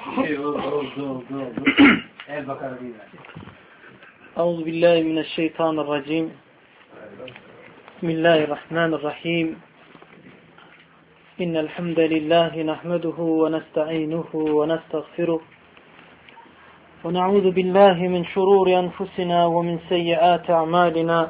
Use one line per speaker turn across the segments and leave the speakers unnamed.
أعوذ بالله من الشيطان الرجيم بسم الله الرحمن الرحيم إن الحمد لله نحمده ونستعينه ونستغفره ونعوذ بالله من شرور أنفسنا ومن سيئات أعمالنا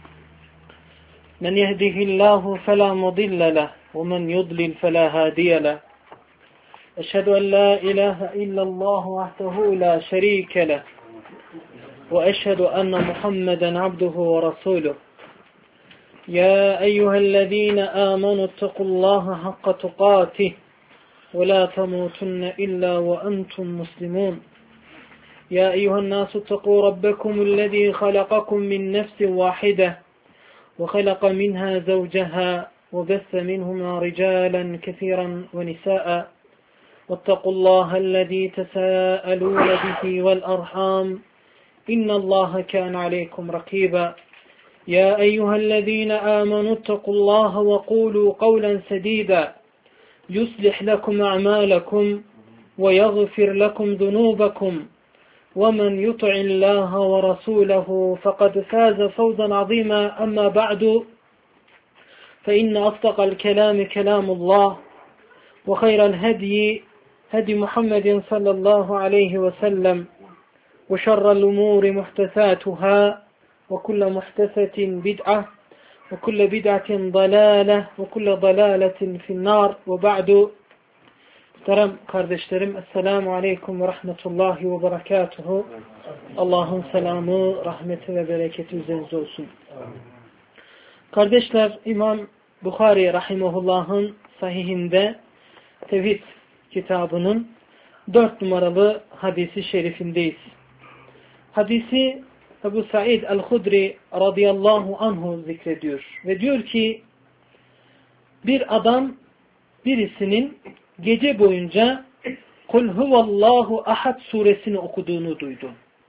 من يهده الله فلا مضل له ومن يضلل فلا هادي له أشهد أن لا إله إلا الله وحده لا شريك له وأشهد أن محمدا عبده ورسوله يا أيها الذين آمنوا اتقوا الله حق تقاته ولا تموتن إلا وأنتم مسلمون يا أيها الناس اتقوا ربكم الذي خلقكم من نفس واحدة وخلق منها زوجها وبث منهما رجالا كثيرا ونساء واتقوا الله الذي تساءلون به والأرحام إن الله كان عليكم رقيبا يا أيها الذين آمنوا اتقوا الله وقولوا قولا سديدا يصلح لكم أعمالكم ويغفر لكم ذنوبكم ومن يطع الله ورسوله فقد فاز فوزا عظيما أما بعد فإن أصدق الكلام كلام الله وخير الهدي هدي محمد صلى الله عليه وسلم وشر الأمور محدثاتها وكل محدثة بدعة وكل بدعة ضلالة وكل ضلالة في النار وبعد. Muhterem kardeşlerim, Esselamu Aleyküm ve Rahmetullahi ve Berekatuhu. Allah'ın selamı, rahmeti ve bereketi üzerinize olsun. Kardeşler, İmam Bukhari Rahimahullah'ın sahihinde Tevhid kitabının 4 numaralı hadisi şerifindeyiz. Hadisi Ebu Said el-Hudri radıyallahu anhu zikrediyor. Ve diyor ki, bir adam birisinin gece boyunca Kul huvallahu ahad suresini okuduğunu duydu.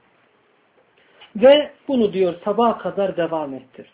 Ve bunu diyor sabaha kadar devam ettirdi.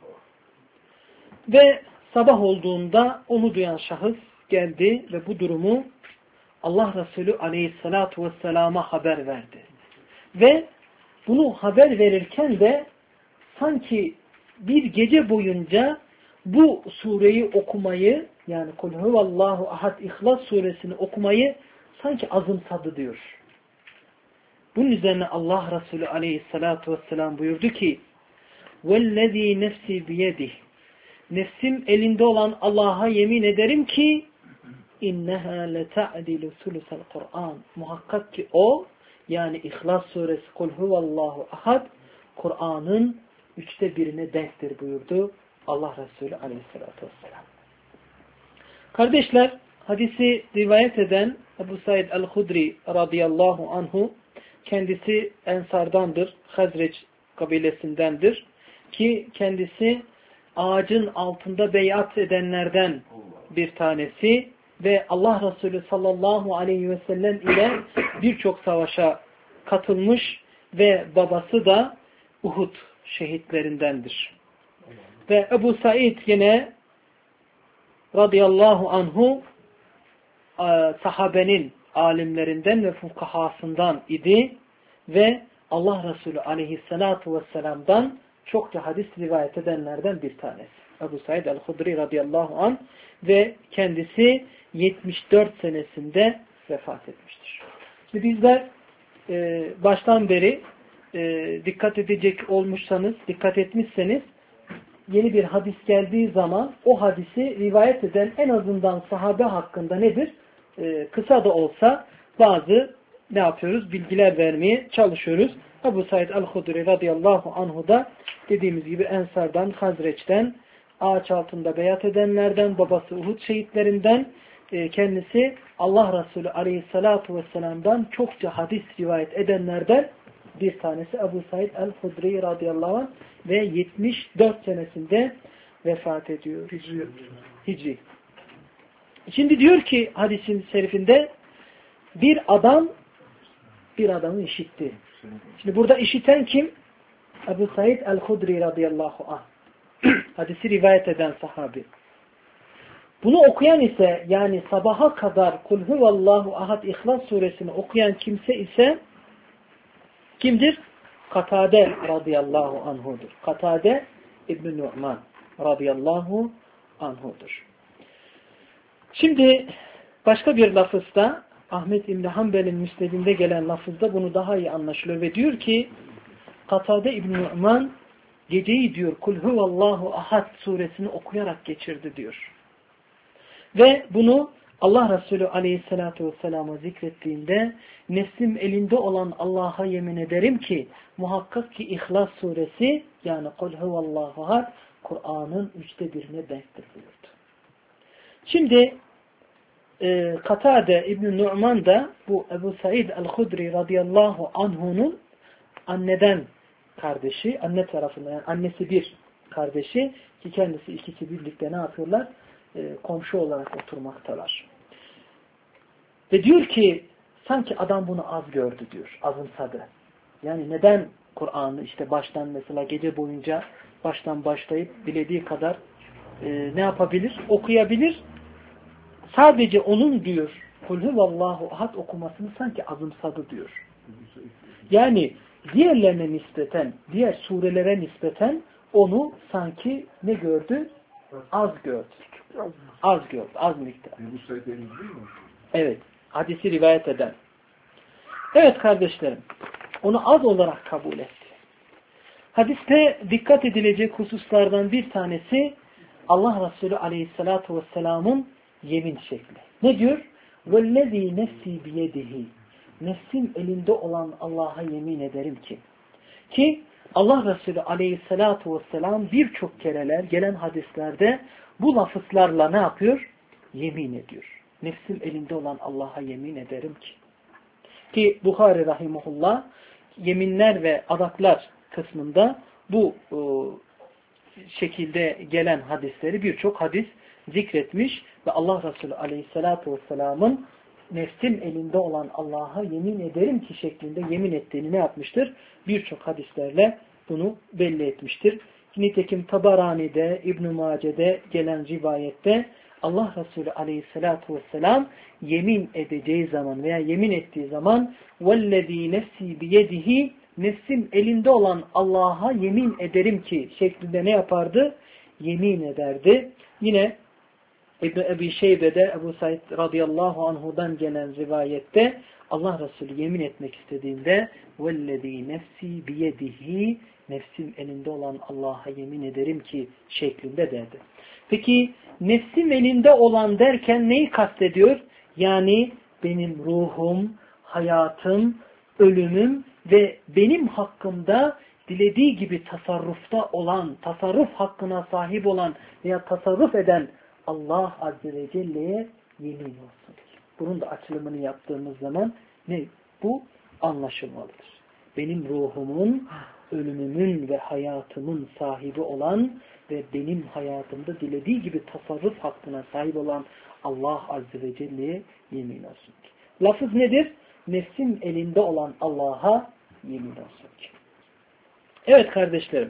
Ve sabah olduğunda onu duyan şahıs geldi ve bu durumu Allah Resulü aleyhissalatu vesselama haber verdi. Ve bunu haber verirken de sanki bir gece boyunca bu sureyi okumayı, yani Kul huvallahu ahad İhlas suresini okumayı sanki azımsadı diyor. Bunun üzerine Allah Resulü aleyhissalatu vesselam buyurdu ki وَالَّذ۪ي نَفْسِ بِيَدِهِ Nefsim elinde olan Allah'a yemin ederim ki اِنَّهَا لَتَعْدِلُ ثُلُثَ الْقُرْآنِ Muhakkak ki o, yani İhlas suresi Kul huvallahu ahad, Kur'an'ın 1/3'üne denktir buyurdu Allah Resulü aleyhissalatü vesselam. Kardeşler, hadisi rivayet eden Ebu Said el-Hudri radıyallahu anhu, kendisi Ensardandır, Hazreç kabilesindendir ki kendisi ağacın altında beyat edenlerden bir tanesi ve Allah Resulü sallallahu aleyhi ve sellem ile birçok savaşa katılmış ve babası da Uhud şehitlerindendir. Ve Ebu Said yine radıyallahu anhu sahabenin alimlerinden ve fukahasından idi ve Allah Resulü aleyhissalatu vesselam'dan çokça hadis rivayet edenlerden bir tanesi. Ebu Said el-Hudri radıyallahu anh ve kendisi 74 senesinde vefat etmiştir. Şimdi bizler baştan beri dikkat edecek olmuşsanız, dikkat etmişseniz yeni bir hadis geldiği zaman o hadisi rivayet eden en azından sahabe hakkında nedir? Kısa da olsa bazı ne yapıyoruz? Bilgiler vermeye çalışıyoruz. Ebu Said el-Hudri radıyallahu anhu da dediğimiz gibi Ensar'dan, Hazreç'ten, ağaç altında beyat edenlerden, babası Uhud şehitlerinden, kendisi Allah Resulü aleyhissalatu vesselam'dan çokça hadis rivayet edenlerden bir tanesi Ebu Said el-Hudri radıyallahu anh ve 74 senesinde vefat ediyor. Hicri. Şimdi diyor ki hadisin şerifinde bir adamı işitti. Şimdi burada işiten kim? Ebu Said el-Hudri radıyallahu anh. Hadisi rivayet eden sahabi. Bunu okuyan ise yani sabaha kadar Kul huvallahu ahad İhlas suresini okuyan kimse ise kimdir? Katade radıyallahu anhudur. Katade İbn-i Nu'man radıyallahu anhudur. Şimdi başka bir lafızda Ahmet İbn Hanbel'in müsnedinde gelen lafızda bunu daha iyi anlaşılıyor ve diyor ki Katade İbn Nu'man geceyi diyor Kul huvallahu ahad suresini okuyarak geçirdi diyor. Ve bunu Allah Resulü aleyhissalatu vesselam'a zikrettiğinde nefsim elinde olan Allah'a yemin ederim ki muhakkak ki İhlas suresi yani Kul huvallahu ahad Kur'an'ın 1/3'üne denktir buyurdu. Şimdi Katade İbn-i Nu'man da bu Ebu Said el-Hudri radıyallahu anhu'nun anneden kardeşi, anne tarafından yani annesi bir kardeşi ki kendisi ikisi birlikte ne yapıyorlar? Komşu olarak oturmaktalar. Ve diyor ki sanki adam bunu az gördü diyor, azımsadı. Yani neden Kur'an'ı işte baştan mesela gece boyunca baştan başlayıp dilediği kadar ne yapabilir? Okuyabilir. Sadece onun diyor Kul huvallahu ahad okumasını sanki azımsadı diyor. Yani diğerlerine nispeten, diğer surelere nispeten onu sanki ne gördü? Az gördü. Az gördü. Az miktar. Evet. Hadisi rivayet eden. Evet kardeşlerim. Onu az olarak kabul etti. Hadiste dikkat edilecek hususlardan bir tanesi Allah Resulü aleyhissalatu vesselamın yemin şekli. Ne diyor? وَالَّذ۪ي نَفْسِي بِيَدِهِ Nefsim elinde olan Allah'a yemin ederim ki Allah Resulü aleyhissalatu vesselam birçok kereler gelen hadislerde bu lafızlarla ne yapıyor? Yemin ediyor. Nefsim elinde olan Allah'a yemin ederim ki Buhari rahimahullah yeminler ve adaklar kısmında bu şekilde gelen hadisleri birçok hadis zikretmiş ve Allah Resulü aleyhissalatu vesselamın nefsim elinde olan Allah'a yemin ederim ki şeklinde yemin ettiğini ne yapmıştır? Birçok hadislerle bunu belli etmiştir. Nitekim Tabarani'de, İbn-i Mace'de gelen rivayette Allah Resulü aleyhissalatu vesselam yemin edeceği zaman veya yemin ettiği zaman وَالَّذ۪ي نَفْسِي بِيَدِهِ nefsim elinde olan Allah'a yemin ederim ki şeklinde ne yapardı? Yemin ederdi. Yine İbn-i Ebi Şeybe'de Ebu Said radıyallahu anhu'dan gelen rivayette Allah Resulü yemin etmek istediğinde وَالَّذ۪ي نَفْسِي بِيَدِهِ nefsim elinde olan Allah'a yemin ederim ki şeklinde derdi. Peki nefsim elinde olan derken neyi kastediyor? Yani benim ruhum, hayatım, ölümüm ve benim hakkımda dilediği gibi tasarrufta olan, tasarruf hakkına sahip olan veya tasarruf eden Allah Azze ve Celle'ye yemin olsun. Bunun da açılımını yaptığımız zaman ne? Bu anlaşılmalıdır. Benim ruhumun, ölümümün ve hayatımın sahibi olan ve benim hayatımda dilediği gibi tasarruf hakkına sahip olan Allah Azze ve Celle'ye yemin olsun. Lafız nedir? Nefsim elinde olan Allah'a yemin olsun. Evet kardeşlerim.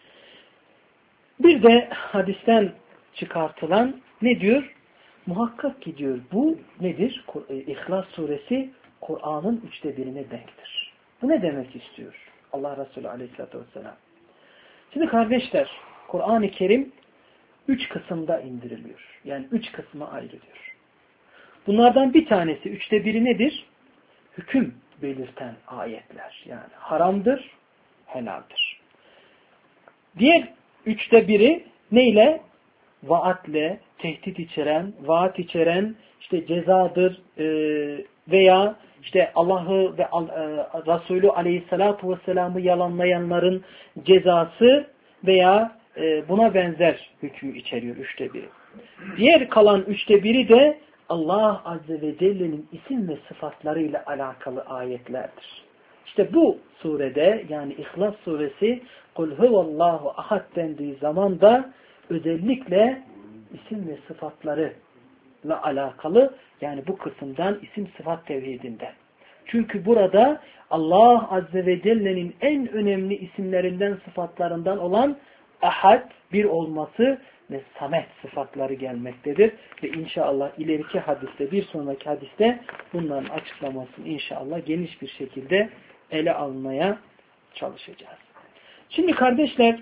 Bir de hadisten çıkartılan ne diyor? Muhakkak ki diyor bu nedir? İhlas suresi Kur'an'ın 1/3'üne denktir. Bu ne demek istiyor Allah Resulü aleyhissalatü vesselam? Şimdi kardeşler Kur'an-ı Kerim 3 kısımda indiriliyor. Yani 3 kısma ayrılıyor. Bunlardan bir tanesi 1/3 nedir? Hüküm belirten ayetler. Yani haramdır, helaldir. Diğer 1/3 neyle? Vaatle, tehdit içeren, vaat içeren, işte cezadır veya işte Allah'ı ve Resulü aleyhissalatu vesselam'ı yalanlayanların cezası veya buna benzer hükmü içeriyor 1/3. Diğer kalan 1/3 de Allah Azze ve Celle'nin isim ve sıfatlarıyla alakalı ayetlerdir. İşte bu surede yani İhlas suresi Kul huvallahu ahad dendiği zaman da özellikle isim ve sıfatlarıyla alakalı yani bu kısımdan isim sıfat tevhidinden. Çünkü burada Allah Azze ve Celle'nin en önemli isimlerinden sıfatlarından olan ahad, bir olması ve samet sıfatları gelmektedir. Ve inşallah ileriki hadiste, bir sonraki hadiste bunların açıklamasını inşallah geniş bir şekilde ele almaya çalışacağız. Şimdi kardeşler,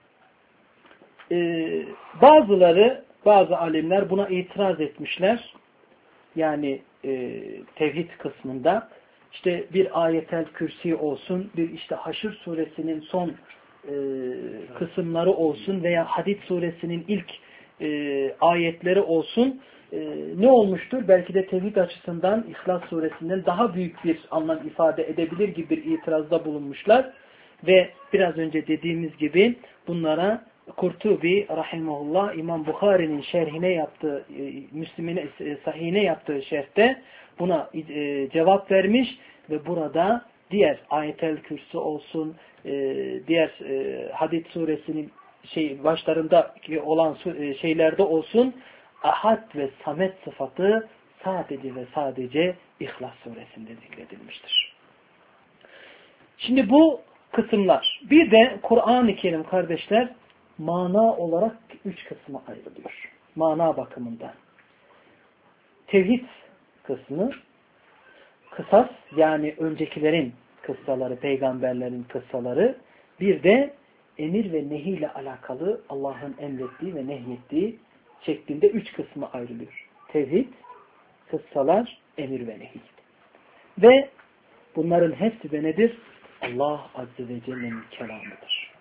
bazı alimler buna itiraz etmişler. Yani tevhid kısmında işte bir ayetel kürsi olsun, bir işte Haşr suresinin son kısımları olsun veya Hadid suresinin ilk ayetleri olsun, ne olmuştur? Belki de tevhid açısından İhlas suresinden daha büyük bir anlam ifade edebilir gibi bir itirazda bulunmuşlar. Ve biraz önce dediğimiz gibi bunlara Kurtubi rahimahullah İmam Bukhari'nin şerhine yaptığı, Müslim'in sahihine yaptığı şerhte buna cevap vermiş ve burada diğer ayetel kürsü olsun, diğer Hadid suresinin başlarında olan şeylerde olsun, ahad ve samet sıfatı sadece ve sadece İhlas suresinde zikredilmiştir. Şimdi bu kısımlar. Bir de Kur'an-ı Kerim kardeşler mana olarak 3 kısma ayrılıyor. Mana bakımından. Tevhid kısmı, kısas yani öncekilerin kıssaları, peygamberlerin kıssaları, bir de emir ve nehi ile alakalı Allah'ın emrettiği ve nehyettiği şeklinde 3 kısma ayrılıyor. Tevhid, kıssalar, emir ve nehi. Ve bunların hepsi de nedir? Allah Azze ve Celle'nin kelamıdır.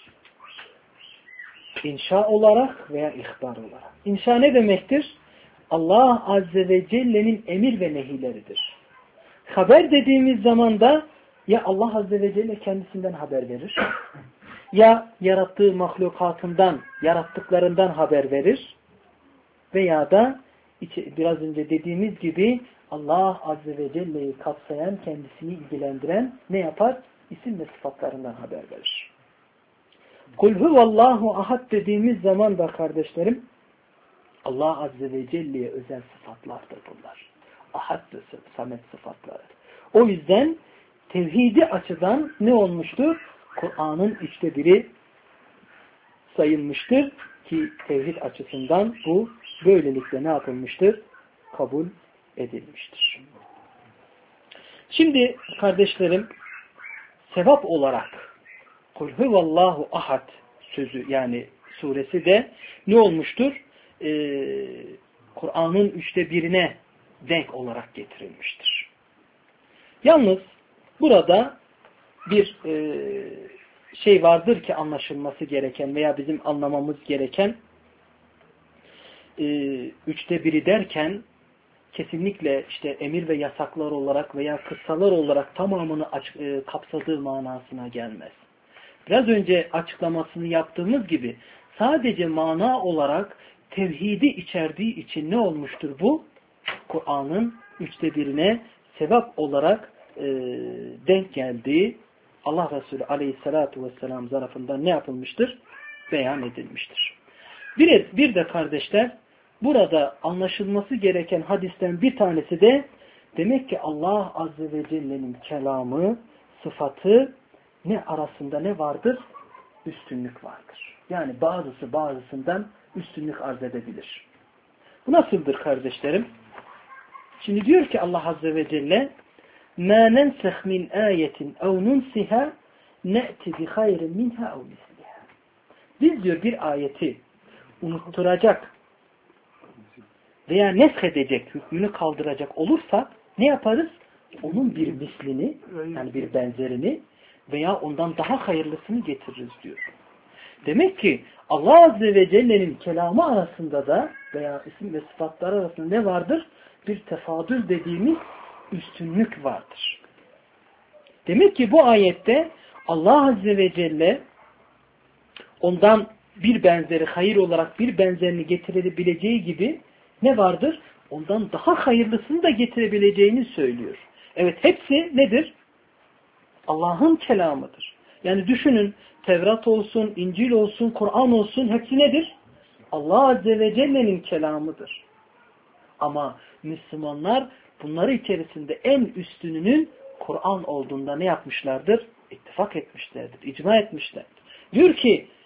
İnşa olarak veya ihbar olarak. İnşa ne demektir? Allah Azze ve Celle'nin emir ve nehileridir. Haber dediğimiz zaman da ya Allah Azze ve Celle kendisinden haber verir, ya yarattığı mahlukatından, yarattıklarından haber verir veya da biraz önce dediğimiz gibi Allah Azze ve Celle'yi kapsayan, kendisini ilgilendiren ne yapar? İsim ve sıfatlarından haber verir. Kul huvallahu ahad dediğimiz zaman da kardeşlerim, Allah Azze ve Celle'ye özel sıfatlardır bunlar. Ahad ve samet sıfatları. O yüzden tevhidi açıdan ne olmuştur? Kur'an'ın 1/3 sayılmıştır ki tevhid açısından bu böylelikle ne yapılmıştır? Kabul edilmiştir. Şimdi kardeşlerim, sevap olarak Kul huvallahu ahad sözü yani suresi de ne olmuştur? Kur'an'ın 1/3'ine denk olarak getirilmiştir. Yalnız burada bir şey vardır ki anlaşılması gereken veya bizim anlamamız gereken 1/3 derken kesinlikle işte emir ve yasaklar olarak veya kıssalar olarak tamamını kapsadığı manasına gelmez. Biraz önce açıklamasını yaptığımız gibi sadece mana olarak tevhidi içerdiği için ne olmuştur bu? Kur'an'ın 1/3'ine sevap olarak denk geldiği Allah Resulü Aleyhisselatü Vesselam tarafından ne yapılmıştır? Beyan edilmiştir. Bir de kardeşler burada anlaşılması gereken hadisten bir tanesi de demek ki Allah Azze ve Celle'nin kelamı, sıfatı ne arasında ne vardır? Üstünlük vardır. Yani bazısı bazısından üstünlük arz edebilir. Bu nasıldır kardeşlerim? Şimdi diyor ki Allah Azze ve Celle مَا نَنْسَخْ مِنْ آيَةٍ اَوْ نُنْسِهَا نَأْتِ بِخَيْرٍ مِنْهَا اَوْ مِثْلِهَا. Biz diyor bir ayeti unutturacak veya neshedecek, hükmünü kaldıracak olursa ne yaparız? Onun bir mislini, yani bir benzerini veya ondan daha hayırlısını getiririz diyor. Demek ki Allah Azze ve Celle'nin kelamı arasında da veya isim ve sıfatlar arasında ne vardır? Bir tefadül dediğimiz üstünlük vardır. Demek ki bu ayette Allah Azze ve Celle ondan bir benzeri, hayır olarak bir benzerini getirebileceği gibi ne vardır? Ondan daha hayırlısını da getirebileceğini söylüyor. Evet, hepsi nedir? Allah'ın kelamıdır. Yani düşünün, Tevrat olsun, İncil olsun, Kur'an olsun, hepsi nedir? Allah Azze ve Celle'nin kelamıdır. Ama Müslümanlar bunları içerisinde en üstününün Kur'an olduğunda ne yapmışlardır? İttifak etmişlerdir, icma etmişlerdir. Diyor ki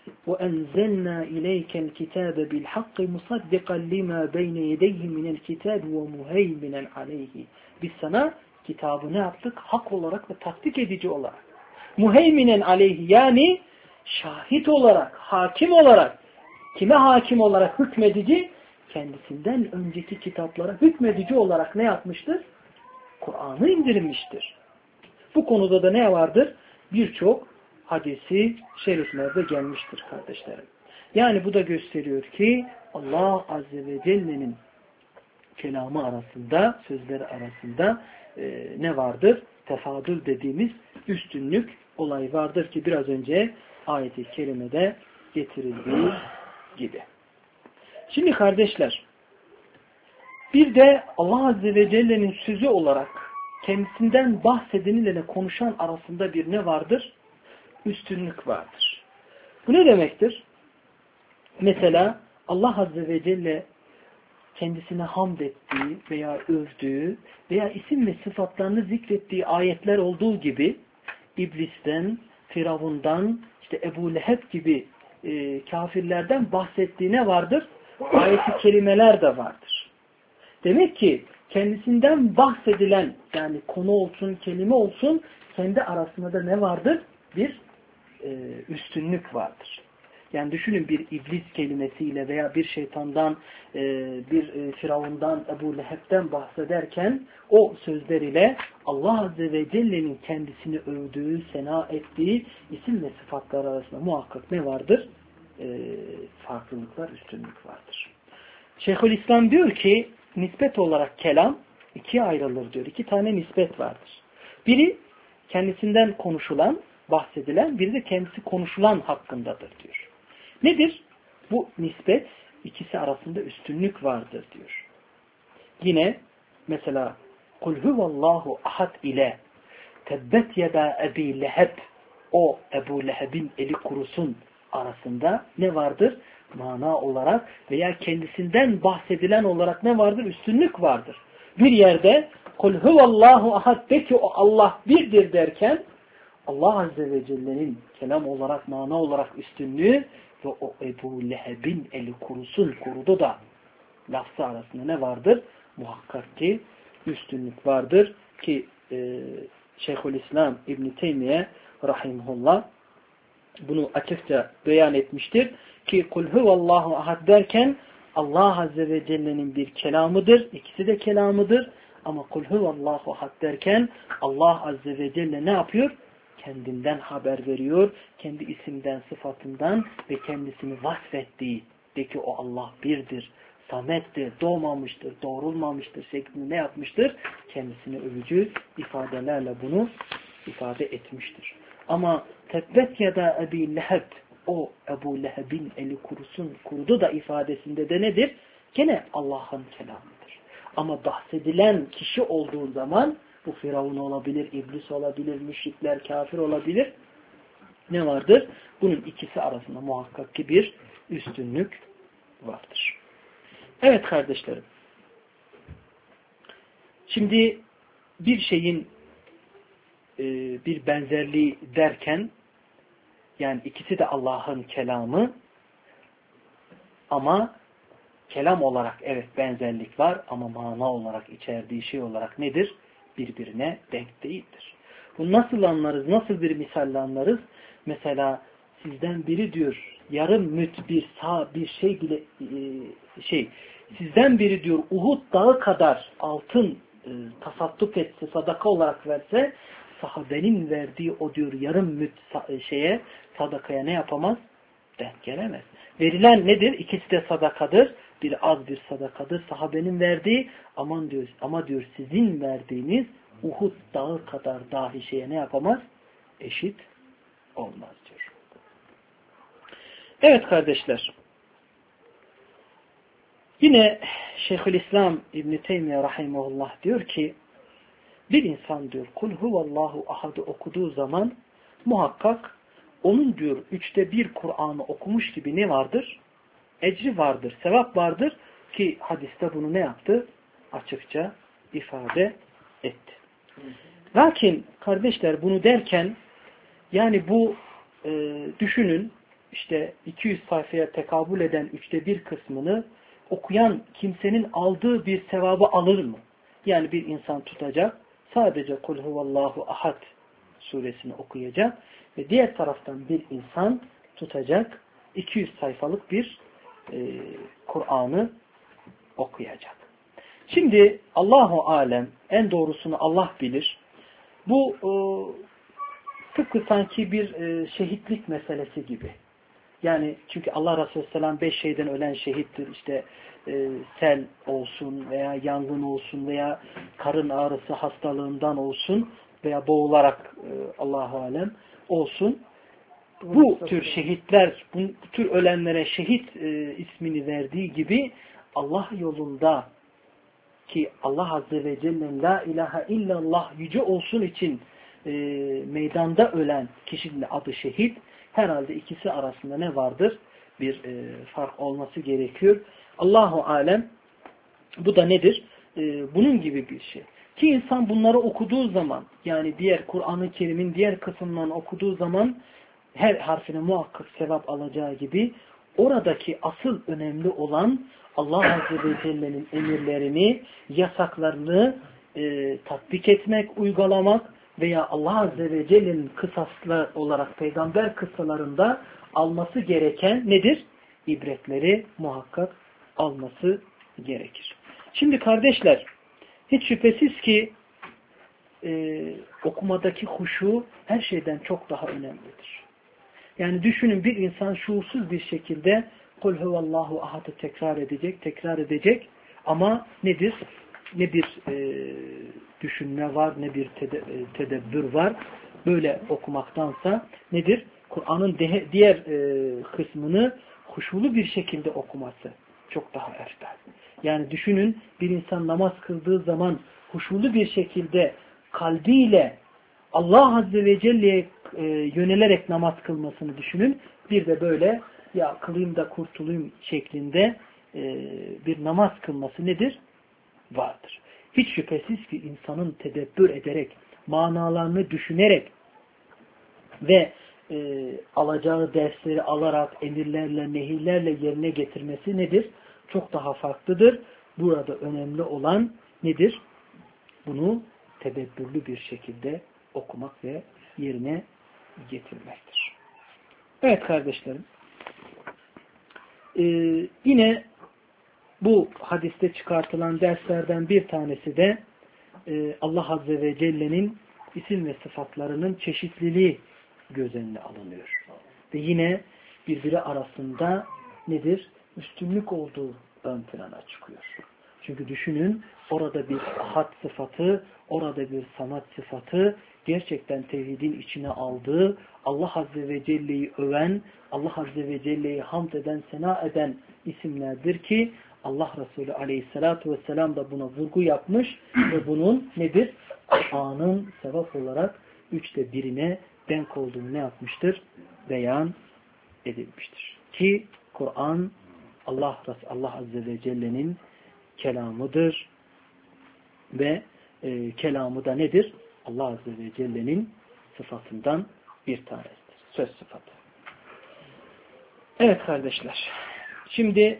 وَاَنْزَلْنَا اِلَيْكَ الْكِتَابَ بِالْحَقِّ مُصَدِّقًا لِمَا بَيْنَ يَدَيْهِ مِنَ الْكِتَابِ وَمُهَيْمِنًا عَلَيْهِ. Biz sana kitabı ne yaptık? Hak olarak ve tasdik edici olarak. Muheyminen aleyhi, yani şahit olarak, hakim olarak. Kime hakim olarak? Hükmedici. Kendisinden önceki kitaplara hükmedici olarak ne yapmıştır? Kur'an'ı indirmiştir. Bu konuda da ne vardır? Birçok hadisi şeriflerde gelmiştir kardeşlerim. Yani bu da gösteriyor ki Allah Azze ve Celle'nin kelamı arasında, sözleri arasında ne vardır? Tefadül dediğimiz üstünlük olayı vardır ki biraz önce ayet-i kerimede getirildiği gibi. Şimdi kardeşler, bir de Allah Azze ve Celle'nin sözü olarak kendisinden bahsedeniyle konuşan arasında bir ne vardır? Üstünlük vardır. Bu ne demektir? Mesela Allah Azze ve Celle kendisine hamd ettiği veya övdüğü veya isim ve sıfatlarını zikrettiği ayetler olduğu gibi İblis'ten, Firavun'dan, işte Ebu Leheb gibi kafirlerden bahsettiğine vardır. Ayet-i kerimeler de vardır. Demek ki kendisinden bahsedilen, yani konu olsun, kelime olsun, kendi arasında da ne vardır? Bir üstünlük vardır. Yani düşünün, bir iblis kelimesiyle veya bir şeytandan, bir Firavun'dan, Ebu Leheb'den bahsederken o sözler ile Allah Azze ve Celle'nin kendisini övdüğü, sena ettiği isim ve sıfatlar arasında muhakkak ne vardır? Farklılıklar, üstünlük vardır. Şeyhülislam diyor ki nispet olarak kelam ikiye ayrılır diyor. 2 tane nispet vardır. Biri kendisinden konuşulan, bahsedilen, biri de kendisi konuşulan hakkındadır diyor. Nedir? Bu nispet, ikisi arasında üstünlük vardır diyor. Yine mesela kul huvallahu ahad ile tebbet yeda Ebi Leheb, o Ebu Leheb'in eli kurusun arasında ne vardır? Mana olarak veya kendisinden bahsedilen olarak ne vardır? Üstünlük vardır. Bir yerde kul huvallahu ahad, de ki o Allah birdir derken Allah Azze ve Celle'nin kelam olarak, mana olarak üstünlüğü ve o Ebu Leheb'in eli kurusun, kurudu da lafzı arasında ne vardır? Muhakkak ki üstünlük vardır ki Şeyhülislam İbn-i Teymiye rahimahullah bunu açıkça beyan etmiştir ki kul huvallahu ahad derken Allah Azze ve Celle'nin bir kelamıdır. İkisi de kelamıdır. Ama kul huvallahu ahad derken Allah Azze ve Celle ne yapıyor? Kendinden haber veriyor. Kendi isimden, sıfatından ve kendisini vasfettiği de ki o Allah birdir, samettir, doğmamıştır, doğrulmamıştır şeklinde ne yapmıştır? Kendisini övücü ifadelerle bunu ifade etmiştir. Ama tebbet yeda Ebi Leheb, o Ebu Leheb'in eli kurusun, kurudu da ifadesinde de nedir? Gene Allah'ın kelamıdır. Ama bahsedilen kişi olduğu zaman bu Firavun olabilir, iblis olabilir, müşrikler, kafir olabilir. Ne vardır? Bunun ikisi arasında muhakkak ki bir üstünlük vardır. Evet kardeşlerim. Şimdi bir şeyin bir benzerliği derken yani ikisi de Allah'ın kelamı ama kelam olarak evet benzerlik var ama mana olarak içerdiği şey olarak nedir? Birbirine denk değildir. Bunu nasıl anlarız? Nasıl bir misalle anlarız? Mesela sizden biri diyor yarım müt bir sağ bir şey bile sizden biri diyor Uhud dağı kadar altın tasadduk etse, sadaka olarak verse sahabenin verdiği o diyor yarım müt sadakaya ne yapamaz? Denk gelemez. Verilen nedir? İkisi de sadakadır. Bir az bir sadakadır. Sahabenin verdiği ama diyor sizin verdiğiniz Uhud dağı kadar dahi şeye ne yapamaz? Eşit olmaz diyor. Evet kardeşler. Yine Şeyhülislam İbn-i Teymiye rahimahullah diyor ki bir insan diyor kul huvallahu ahad'ı okuduğu zaman muhakkak onun diyor 1/3 Kur'an'ı okumuş gibi ne vardır? Ecri vardır, sevap vardır ki hadiste bunu ne yaptı? Açıkça ifade etti. Lakin kardeşler bunu derken yani bu düşünün işte 200 sayfaya tekabül eden 1/3 kısmını okuyan kimsenin aldığı bir sevabı alır mı? Yani bir insan tutacak, sadece Kul huvallahu ahad suresini okuyacak ve diğer taraftan bir insan tutacak 200 sayfalık bir Kur'an'ı okuyacak. Şimdi Allahu alem, en doğrusunu Allah bilir. Bu tıpkı sanki bir şehitlik meselesi gibi. Yani çünkü Allah Resulü Selam 5 şeyden ölen şehittir. İşte sel olsun veya yangın olsun veya karın ağrısı hastalığından olsun veya boğularak Allahu alem olsun. Bu tür şehitler, bu tür ölenlere şehit ismini verdiği gibi Allah yolunda ki Allah Azze ve Celle'nin la ilahe illallah yüce olsun için meydanda ölen kişinin adı şehit. Herhalde ikisi arasında ne vardır? Bir fark olması gerekiyor. Allahu alem, bu da nedir? Bunun gibi bir şey. Ki insan bunları okuduğu zaman, yani diğer Kur'an-ı Kerim'in diğer kısımlarını okuduğu zaman her harfine muhakkak sevap alacağı gibi oradaki asıl önemli olan Allah Azze ve Celle'nin emirlerini, yasaklarını tatbik etmek, uygulamak veya Allah Azze ve Celle'nin kısaslı olarak peygamber kıssalarında alması gereken nedir? İbretleri muhakkak alması gerekir. Şimdi kardeşler, hiç şüphesiz ki okumadaki huşu her şeyden çok daha önemlidir. Yani düşünün, bir insan şuursuz bir şekilde Kul huvallahu ahad'ı tekrar edecek ama nedir? Ne bir düşünme var, ne bir tedebbür var. Böyle okumaktansa nedir? Kur'an'ın diğer kısmını huşulu bir şekilde okuması çok daha ertel. Yani düşünün, bir insan namaz kıldığı zaman huşulu bir şekilde kalbiyle Allah Azze ve Celle'ye yönelerek namaz kılmasını düşünün. Bir de böyle ya kılayım da kurtulayım şeklinde bir namaz kılması nedir? Vardır. Hiç şüphesiz ki insanın tedebbür ederek, manalarını düşünerek ve alacağı dersleri alarak, emirlerle, nehirlerle yerine getirmesi nedir? Çok daha farklıdır. Burada önemli olan nedir? Bunu tedebbürlü bir şekilde okumak ve yerine getirmektir. Evet kardeşlerim. Yine bu hadiste çıkartılan derslerden bir tanesi de Allah Azze ve Celle'nin isim ve sıfatlarının çeşitliliği göz önüne alınıyor. Ve yine birbiri arasında nedir? Üstünlük olduğu ön plana çıkıyor. Çünkü düşünün, orada bir ahad sıfatı, orada bir samat sıfatı gerçekten tevhidin içine aldığı, Allah Azze ve Celle'yi öven, Allah Azze ve Celle'yi hamd eden, sena eden isimlerdir ki Allah Resulü Aleyhisselatü Vesselam da buna vurgu yapmış ve bunun nedir? Kur'an'ın sevap olarak 1/3'ine denk olduğunu ne yapmıştır? Beyan edilmiştir. Ki Kur'an Allah Azze ve Celle'nin kelamıdır ve kelamı da nedir? Allah Azze ve Celle'nin sıfatından bir tanesidir. Söz sıfatı. Evet kardeşler. Şimdi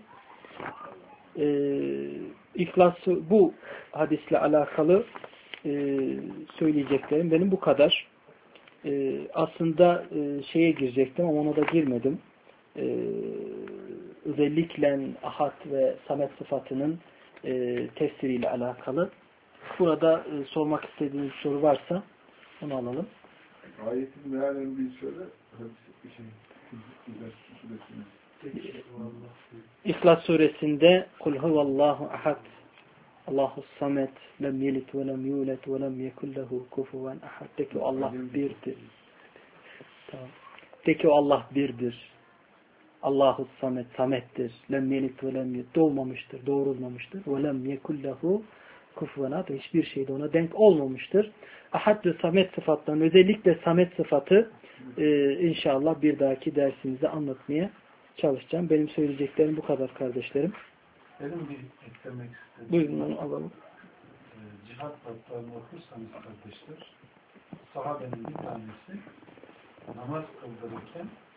bu hadisle alakalı söyleyeceklerim benim bu kadar. Aslında şeye girecektim ama ona da girmedim. Özellikle ahad ve samet sıfatının tefsiriyle alakalı. Burada sormak istediğiniz bir soru varsa onu alalım.
Ayetin mealini bir söyle.
İhlas suresinde Kul huvallahu ahad Allahu samet lem yelit ve lem yulet ve lem yekun lehu kufuven ahad. De ki Allah birdir. Tamam. De ki Allah birdir. Allahu samet, samettir. Lem yelit ve lem yulet, doğmamıştır, doğrulmamıştır. Ve lem yekun lehu kufuven ahad. Hiçbir şeyde ona denk olmamıştır. Ahad ve samet sıfatlarının, özellikle samet sıfatı inşallah bir dahaki dersimizde anlatmaya çalışacağım. Benim söyleyeceklerim bu kadar kardeşlerim.
Benim bir eklemek istediğim.
Buyurun onu alalım.
Cihat batlarını okursanız kardeşler, sahabenin bir tanesi namaz kıldırırken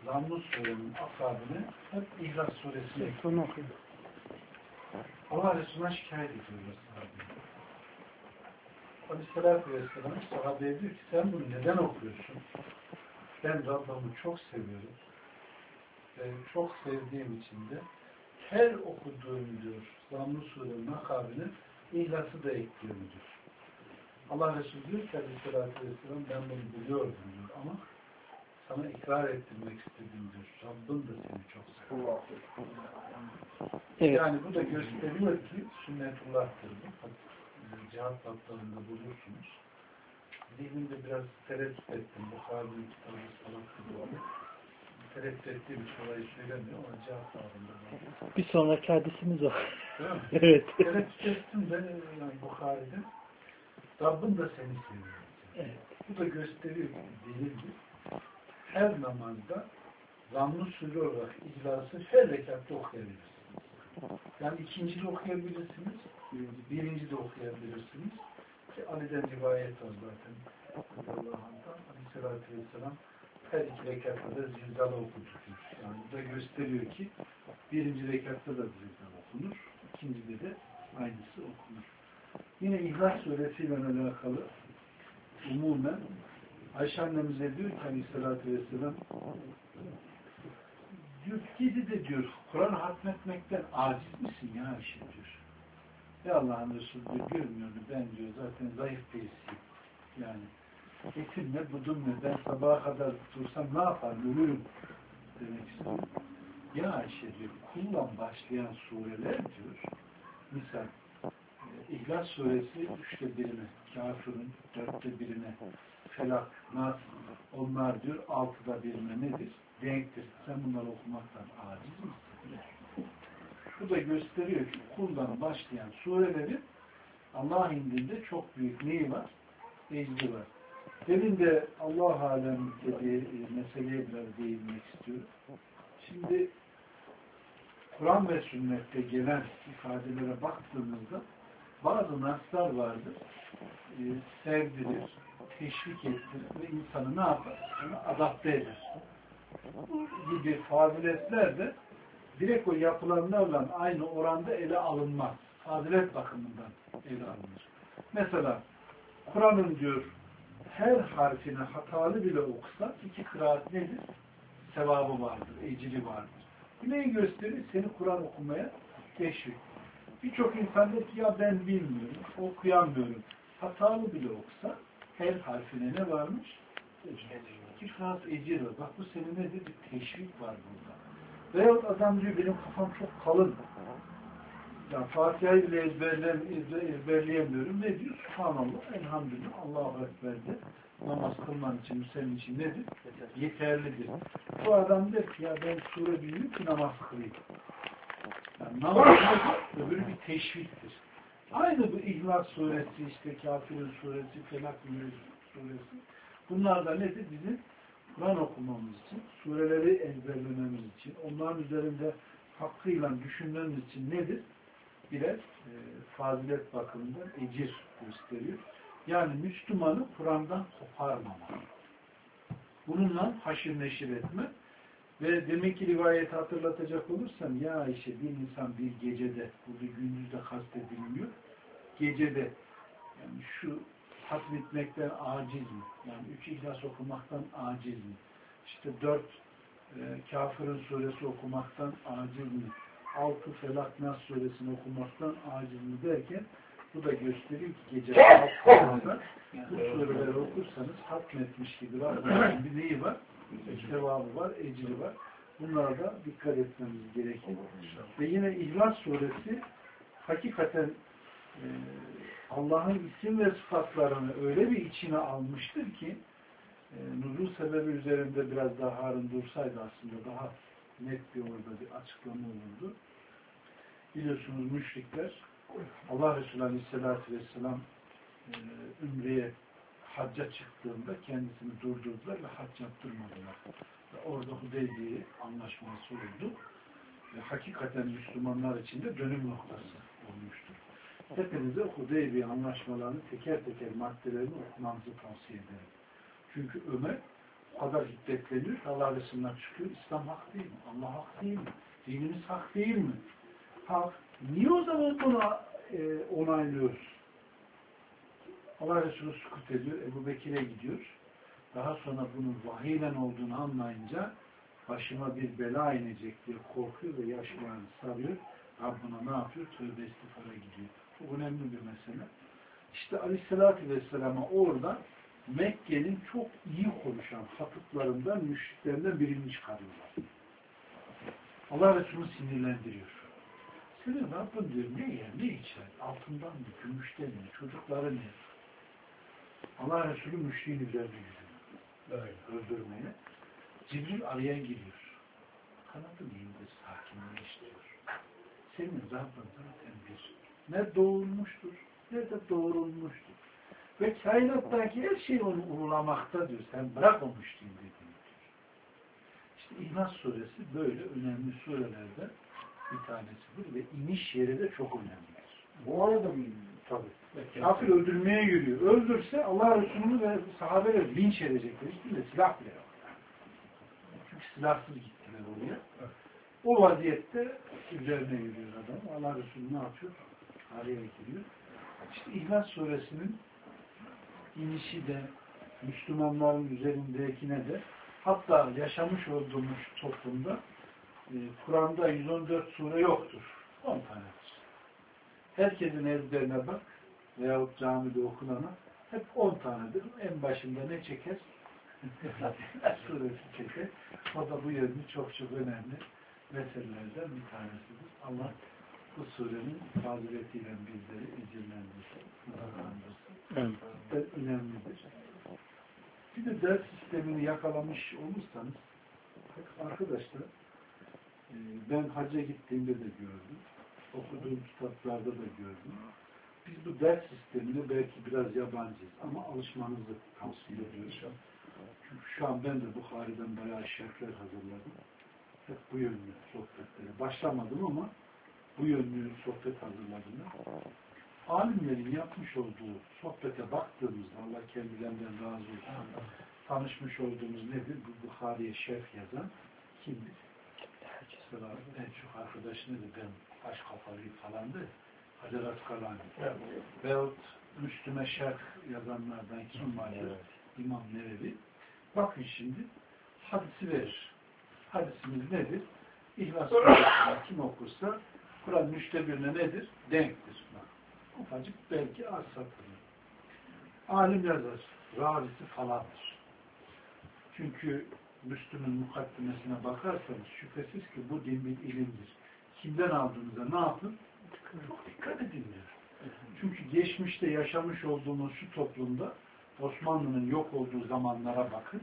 Zamm-ı Sure'nin akabine hep İhlas Suresini
Sonu okuyun.
Allah Resulü'ne şikayet ediyorlar sahabeye. Aleyhisselatü Vesselam sahabeye diyor ki sen bunu neden okuyorsun? Ben Rabbimi çok seviyorum. Ve çok sevdiğim için de her okuduğum diyor Zamm-ı Sure'nin akabine İhlas'ı da ekliyorum diyor. Allah Resulü diyor ki Aleyhisselatü Vesselam ben bunu biliyordum diyor ama sana ikrar ettirmek istedim diyor. Rabbim de seni çok seviyor.
Evet.
Yani bu da gösteriyor ki sünnetullah'tır bu. Cihat tatlarında bulursunuz. Zihnimde biraz tereddüt ettim. Bukhari'nin kitabı salattı bu. Tereddüt ettiğim için olayı söylemiyor ama cihat tatlarında var.
Bir sonraki hadisimiz o.
Değil mi?
Evet.
Tereddüt ettim de yani Bukhari'de Rabbim de seni seviyor.
Evet.
Bu da gösteriyor ki değildir. Her namazda Zamm-ı Sure olarak İhlas'ı her rekatta okuyabilirsiniz. Yani ikinci de okuyabilirsiniz, birinci de okuyabilirsiniz. Ki Ali'den rivayet var zaten. Allah'tan Aleyhisselatü Vesselam her iki rekatta da zilzal okutur. Yani bu da gösteriyor ki birinci rekatta da zilzal okunur, ikincide de aynısı okunur. Yine İhlas Suresi'yle alakalı umumen Ayşe annemize diyor ki Aleyhisselatü Vesselam diyor ki de diyor Kur'an hatmetmekten aciz misin ya Ayşe diyor. Ya Allah'ın Resulü diyor görmüyordu ben diyor zaten zayıf birisiyim. Yani etim ne budum ne ben sabaha kadar dursam ne yaparım ölürüm demek istiyor. Ya Ayşe diyor kullan başlayan sureler diyor misal İhlas Suresi 3'te birine, Kafir'in 4'te birine, Felak, Nas, onlar diyor 6'da birine nedir? Denktir. Sen bunları okumaktan aciz misin? Bu da gösteriyor ki kuldan başlayan surelerin Allah indinde çok büyük neyi var? Ecri var. Demin de Allah alem dediği meseleye biraz değinmek istiyorum. Şimdi Kur'an ve sünnette gelen ifadelere baktığımızda bazı naslar vardır. Sevdirir, teşvik ettirir ve insanı ne yapar? Onu adapte eder. Bu gibi faziletler de direkt o yapılanlarla aynı oranda ele alınmaz. Fazilet bakımından ele alınır. Mesela Kur'an'ın diyor her harfine hatalı bile okusa 2 kıraat nedir? Sevabı vardır, ecri vardır. Bu neyi gösterir? Seni Kur'an okumaya teşvik. Birçok insan der ki ya ben bilmiyorum, okuyamıyorum. Hatalı bile okusa her harfine ne varmış? İki kıraat ecir var. Bak bu senin nedir? Bir teşvik var burada. Veyahut adam diyor benim kafam çok kalın. Ya Fatiha'yı bile ezberleyemiyorum. Ne diyor? Subhanallah, elhamdülillah, Allahu Ekber'de namaz kılman için, senin için nedir? Yeterlidir. Bu adam der ki ya ben sure bilmiyorum ki namaz kılayım. Yani namaz öbürü bir teşviktir. Aynı bu İhlas suresi, işte Kafir'in suresi, Felak suresi. Bunlar da nedir? Bizim Kur'an okumamız için, sureleri ezberlememiz için, onların üzerinde hakkıyla düşünmemiz için nedir? Birer fazilet bakımından ecir gösteriyor. Yani Müslümanı Kur'an'dan koparmama. Bununla haşir neşir etme. Ve demek ki rivayeti hatırlatacak olursam ya Ayşe bir insan bir gecede, burada gündüzde kastedilmiyor, gecede yani şu hatmetmekten aciz mi? Yani 3 İhlas okumaktan aciz mi? İşte 4 Kafir'in suresi okumaktan aciz mi? 6 Felak Nas suresini okumaktan aciz mi derken bu da gösteriyor ki gece kalktığınızda bu sureleri okursanız hatmetmiş gibi Rabbimizin bir neyi var? Sevabı var, ecri var. Bunlara da dikkat etmemiz gerekir. Ve yine İhlas suresi hakikaten Allah'ın isim ve sıfatlarını öyle bir içine almıştır ki nuzul sebebi üzerinde biraz daha Harun dursaydı aslında daha net bir orada bir açıklama olurdu. Biliyorsunuz müşrikler Allah Resulü Aleyhisselatü Vesselam Ümre'ye hacca çıktığında kendisini durdurdular ve hac yaptırmadılar. Ve orada Hudeybiye anlaşması oldu. Ve hakikaten Müslümanlar için de dönüm noktası olmuştur. Hepinize Hudeybiye anlaşmalarını teker teker maddelerini okumanızı tavsiye ederim. Çünkü Ömer o kadar hiddetleniyor ki Allah Resulü'nden çıkıyor. İslam hak değil mi? Allah hak değil mi? Dinimiz hak değil mi? Hak. Niye o zaman bunu onaylıyoruz? Allah Resulü sükut ediyor. Ebu Bekir'e gidiyor. Daha sonra bunun vahiyle olduğunu anlayınca başıma bir bela inecek diye korkuyor ve yaşlarını sarıyor. Rabbına ne yapıyor? Tövbe istifara gidiyor. Çok önemli bir mesele. İşte Aleyhisselatü Vesselam'a orada Mekke'nin çok iyi konuşan hatıplarından, müşriklerinden birini çıkarıyorlar. Allah Resulü sinirlendiriyor. Senin Rabbin diyor ne yer, ne içer? Altından mı, gümüşten mi, çocukları ne? Allah Resulü müşriğin üzerine gidiyor. Öldürmeye. Cibril araya giriyor. Kanadın iyiydi, sakinleş diyor. Senin Rabbin zaten bir. Ne doğurmuştur, ne de doğrulmuştur. Ve kainattaki her şey onu uğurlamakta diyor. Sen bırak o müşriğin dediğini diyor. İşte İhlas suresi böyle önemli surelerden bir tanesidir ve iniş yeri de çok önemlidir.
Bu arada mı?
Tabii. Kafir öldürmeye yürüyor. Öldürse Allah Resulü'nü ve sahabeleri linç edecekler. Hiçbirinde silah bile yok. Çünkü silahsız gittiler oraya. O vaziyette üzerine yürüyor adam. Allah Resulü ne yapıyor? Araya giriyor. İşte İhlas suresinin inişi de Müslümanların üzerindekine de hatta yaşamış olduğumuz toplumda Kur'an'da 114 sure yoktur. 10 tanedir. Herkesin ezberine bak veyahut camide okunana hep 10 tanedir. En başında ne çeker? Suresi çeker. O da bu yönü çok çok önemli meselelerden bir tanesidir. Allah bu surenin faziletiyle bizleri ecirlendirsin, mutlandırsın. Evet. Önemlidir. Bir de ders sistemini yakalamış olursanız arkadaşlar ben hacca gittiğimde de gördüm. Okuduğum kitaplarda da gördüm. Biz bu ders sistemine belki biraz yabancıyız ama alışmanızı tavsiye ediyoruz. Çünkü şu an ben de Bukhari'den bayağı şerhler hazırladım. Hep bu yönlü sohbetlere. Başlamadım ama bu yönlü sohbet hazırladım. Alimlerin yapmış olduğu sohbete baktığımızda Allah kendilerinden razı olsun. Tanışmış olduğumuz nedir? Bu Bukhari'ye şerh yazan kimdir? Mesela en çok arkadaşı nedir? Ben baş kafalıyım falandı. Hacer Askalani. Evet. Veyahut Müslüme şerh yazanlardan kim vardır? Evet. İmam Nevevi. Bakın şimdi hadisi verir. Hadisimiz nedir? İhlas Suresi'ni kim okursa Kur'an'ın 1/3 nedir? Denktir. Ufacık belki az satılır. Alim yazar. Ravisi falandır. Çünkü Müslüm'ün mukaddimesine bakarsanız şüphesiz ki bu din bir ilimdir. Kimden aldığınıza ne yapın? Çok dikkat edin diyor. Çünkü geçmişte yaşamış olduğumuz şu toplumda Osmanlı'nın yok olduğu zamanlara bakın.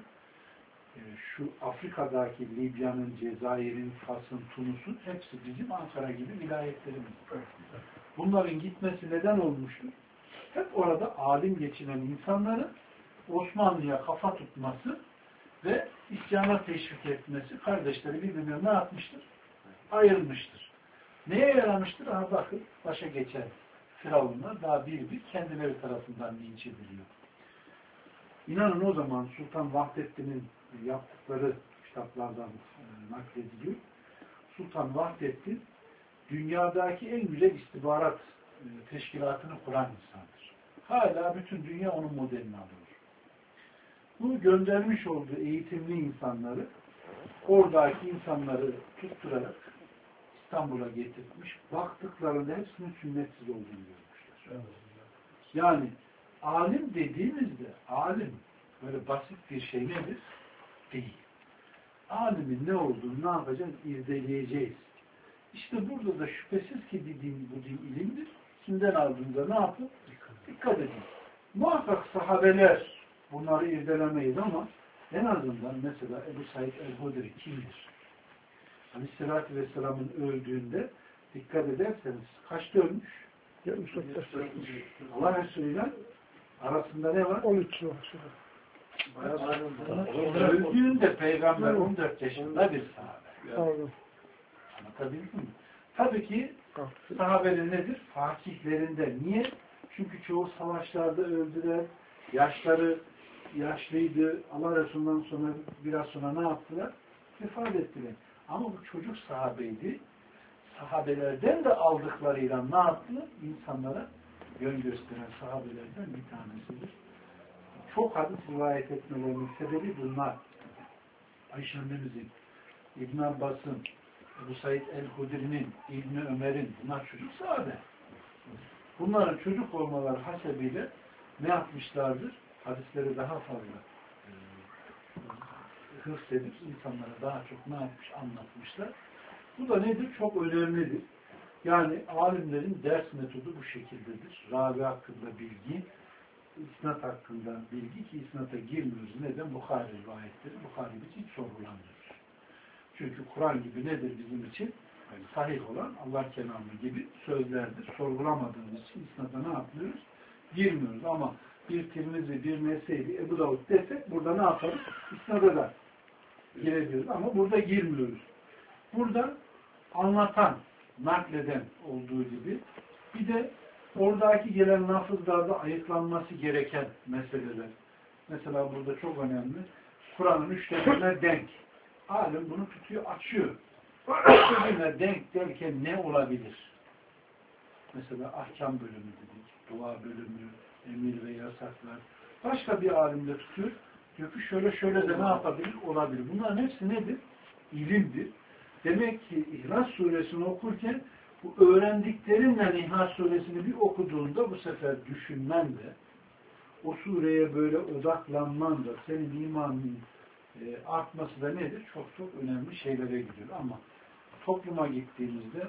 Şu Afrika'daki Libya'nın, Cezayir'in, Fas'ın, Tunus'un hepsi bizim Ankara gibi vilayetlerimiz. Bunların gitmesi neden olmuştur? Hep orada alim geçinen insanların Osmanlı'ya kafa tutması ve isyana teşvik etmesi kardeşleri birbirine ne yapmıştır? Ayırmıştır. Neye yaramıştır? Aha bakın başa geçen firavunlar daha bir kendileri tarafından linç ediliyor. İnanın o zaman Sultan Vahdettin'in yaptıkları kitaplardan naklediliyor. Sultan Vahdettin dünyadaki en güzel istihbarat teşkilatını kuran insandır. Hala bütün dünya onun modelini alıyor. Bu göndermiş olduğu eğitimli insanları oradaki insanları tutturarak İstanbul'a getirmiş. Baktıklarında hepsinin sünnetsiz olduğunu görmüşler. Yani alim dediğimizde alim böyle basit bir şey nedir? Değil. Alimin ne olduğunu ne yapacağız? İrdeleyeceğiz. İşte burada da şüphesiz ki bu din ilimdir. Kimden aldığında ne yapın? Dikkat edin. Muhakkak sahabeler bunları irdelemeyiz ama en azından mesela Ebu Said el-Hudri kimdir? Aleyhisselatü Vesselam'ın öldüğünde dikkat ederseniz kaçta ölmüş?
74.
Allah Resulü'yle arasında ne var?
13 var.
Öldüğünde Peygamber 14 yaşında bir sahabe.
Pardon.
Anlatabildim mi? Tabii ki sahabenin nedir? Fakihlerinde. Niye? Çünkü çoğu savaşlarda öldüler. Yaşları yaşlıydı. Allah Resulü'nden sonra biraz sonra ne yaptılar? Vefat ettiler. Ama bu çocuk sahabeydi. Sahabelerden de aldıklarıyla ne yaptı? İnsanlara yön gösteren sahabelerden bir tanesidir. Çok hadis rivayet etmelerinin sebebi bunlar. Ayşe annemizin, İbn Abbas'ın, Ebu Said el-Hudri'nin, İbn Ömer'in, bunlar çocuk sahabe. Bunların çocuk olmaları hasebiyle ne yapmışlardır? Hadisleri daha fazla hırs edip insanlara daha çok ne yapmış, anlatmışlar. Bu da nedir? Çok önemlidir. Yani alimlerin ders metodu bu şekildedir. Ravi hakkında bilgi, isnat hakkında bilgi ki isnata girmiyoruz. Neden? Bukhari rivayetleri. Bukhari biz hiç sorgulamıyoruz. Çünkü Kur'an gibi nedir bizim için? Yani sahih olan Allah kelamı gibi sözlerdir. Sorgulamadığımız için isnata ne yapmıyoruz? Girmiyoruz. Ama bir Tirmizi, bir Nese'yi, Ebu Davud desek burada ne yaparız? İsnata da girebiliriz. Ama burada girmiyoruz. Burada anlatan, nakleden olduğu gibi bir de oradaki gelen lafızlarda ayıklanması gereken meseleler. Mesela burada çok önemli. Kur'an'ın üçlerine denk. Alim bunu tutuyor, açıyor. Üçlerine denk derken ne olabilir? Mesela ahkam bölümü dedik, dua bölümü, emir ve yasaklar. Başka bir alimde tutuyor. Diyor ki şöyle de ne yapabilir? Olabilir. Bunların hepsi nedir? İlimdir. Demek ki İhlas Suresini okurken bu öğrendiklerinle İhlas Suresini bir okuduğunda bu sefer düşünmen de o sureye böyle odaklanman da senin imanın artması da nedir? Çok çok önemli şeylere gidiyor. Ama topluma gittiğimizde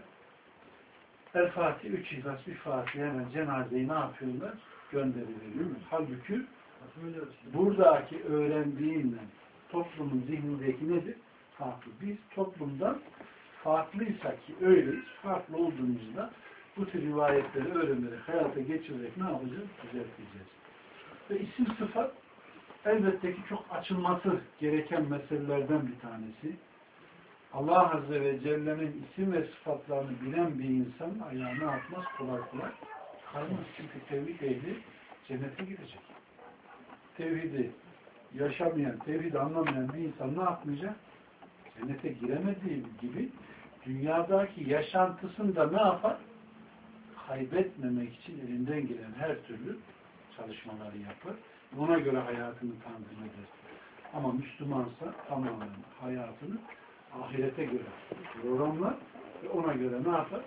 El Fatih, 3 İhlas, bir Fatih hemen cenazeyi ne yapıyorlar? Gönderilir. Halbuki buradaki öğrendiğinle toplumun zihnindeki nedir? Farklı. Biz toplumdan farklıysak ki öyleyiz, farklı olduğumuzda bu tür rivayetleri öğrenerek, hayata geçirerek ne yapacağız? Düzelteceğiz. Ve isim sıfat elbette ki çok açılması gereken meselelerden bir tanesi. Allah Azze ve Celle'nin isim ve sıfatlarını bilen bir insan ayağını atmaz kolay kolay kaymaz. Çünkü tevhid ehli cennete gidecek. Tevhidi yaşamayan, tevhidi anlamayan bir insan ne yapmayacak? Cennete giremediği gibi dünyadaki yaşantısını da ne yapar? Kaybetmemek için elinden gelen her türlü çalışmaları yapar. Ona göre hayatını tanzim eder. Ama Müslümansa tamamen hayatını ahirete göre programlar ve ona göre ne yapar?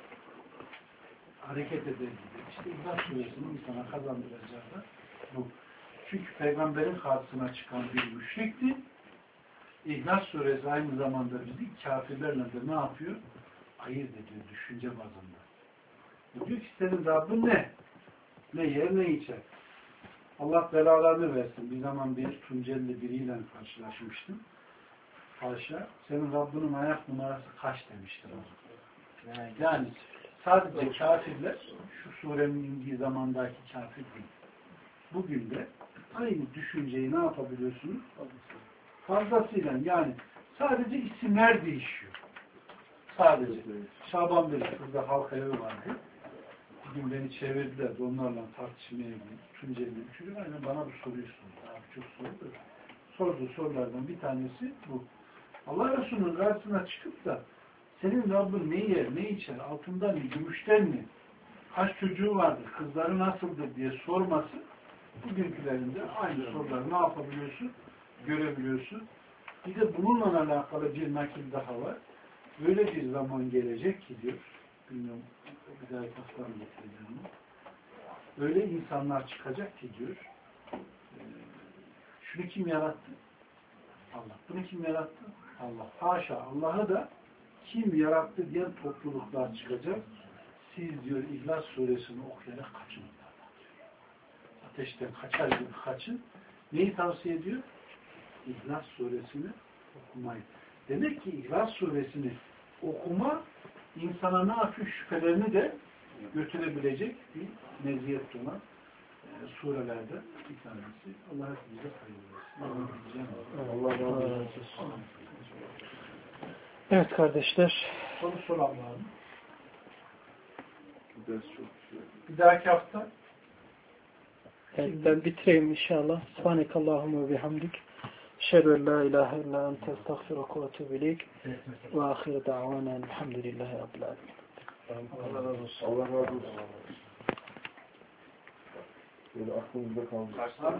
Hareket eder. İşte İhlas Suresi'nin insana kazandıracağı da bu. Çünkü Peygamberin karşısına çıkan bir müşrikti. İhlas Suresi aynı zamanda bizi kafirlerle de ne yapıyor? Ayırt ediyor düşünce bazında. Diyor ki senin Rabbin ne? Ne yer ne içer? Allah belalarını versin. Bir zaman bir Tuncelli biriyle karşılaşmıştım. Paşa, senin Rabbinin ayak numarası kaç demiştir. Yani sadece kafirler şu surenin indiği zamandaki kafir değil. Bugün de aynı düşünceyi ne yapabiliyorsunuz? Fazlasıyla yani sadece isimler değişiyor. Sadece. Şaban Bey, kızda halk evi vardı. Bir gün beni çevirdiler de onlarla tartışmaya gittim. Tunceli bir çocuk aynen bana bu soruyu sordu. Abi çok sordu. Sorduğu sorulardan bir tanesi bu. Allah Resulü'nün karşısına çıkıp da senin Rabbin ne yer, ne içer, altından mı, gümüşten mi, kaç çocuğu vardır, kızları nasıldır diye sorması bugünkülerinde aynı soruları ne yapabiliyorsun? Görebiliyorsun. Bir de bununla alakalı bir nakil daha var. Böyle bir zaman gelecek ki diyor, bilmiyorum bir daha haftadan getireceğim. Öyle insanlar çıkacak ki diyor, şunu kim yarattı? Allah. Bunu kim yarattı? Allah. Haşa. Allah'ı da kim yarattı diyen topluluklar çıkacak. Siz diyor İhlas Suresini okuyarak kaçın. Ateşten kaçar gibi kaçın. Neyi tavsiye ediyor? İhlas Suresini okumayı. Demek ki İhlas Suresini okuma insana ne yapıyor? Şüphelerini de götürebilecek bir meziyet olan surelerde bir tanesi. Allah hepimize hayırlı olsun. Allah razı olsun.
Evet kardeşler.
Soru soran var mı? Bir dahaki hafta
Evet, ben bitireyim inşallah. Subhanekallahumma ve bihamdik. Eşhedü en la ilahe illa ente estağfiruke ve etûbü ileyk. Ve ahir da'vana elhamdülillahi rabbil alemin.
Allah razı olsun. Allah razı olsun. Böyle aklımızda kalmış.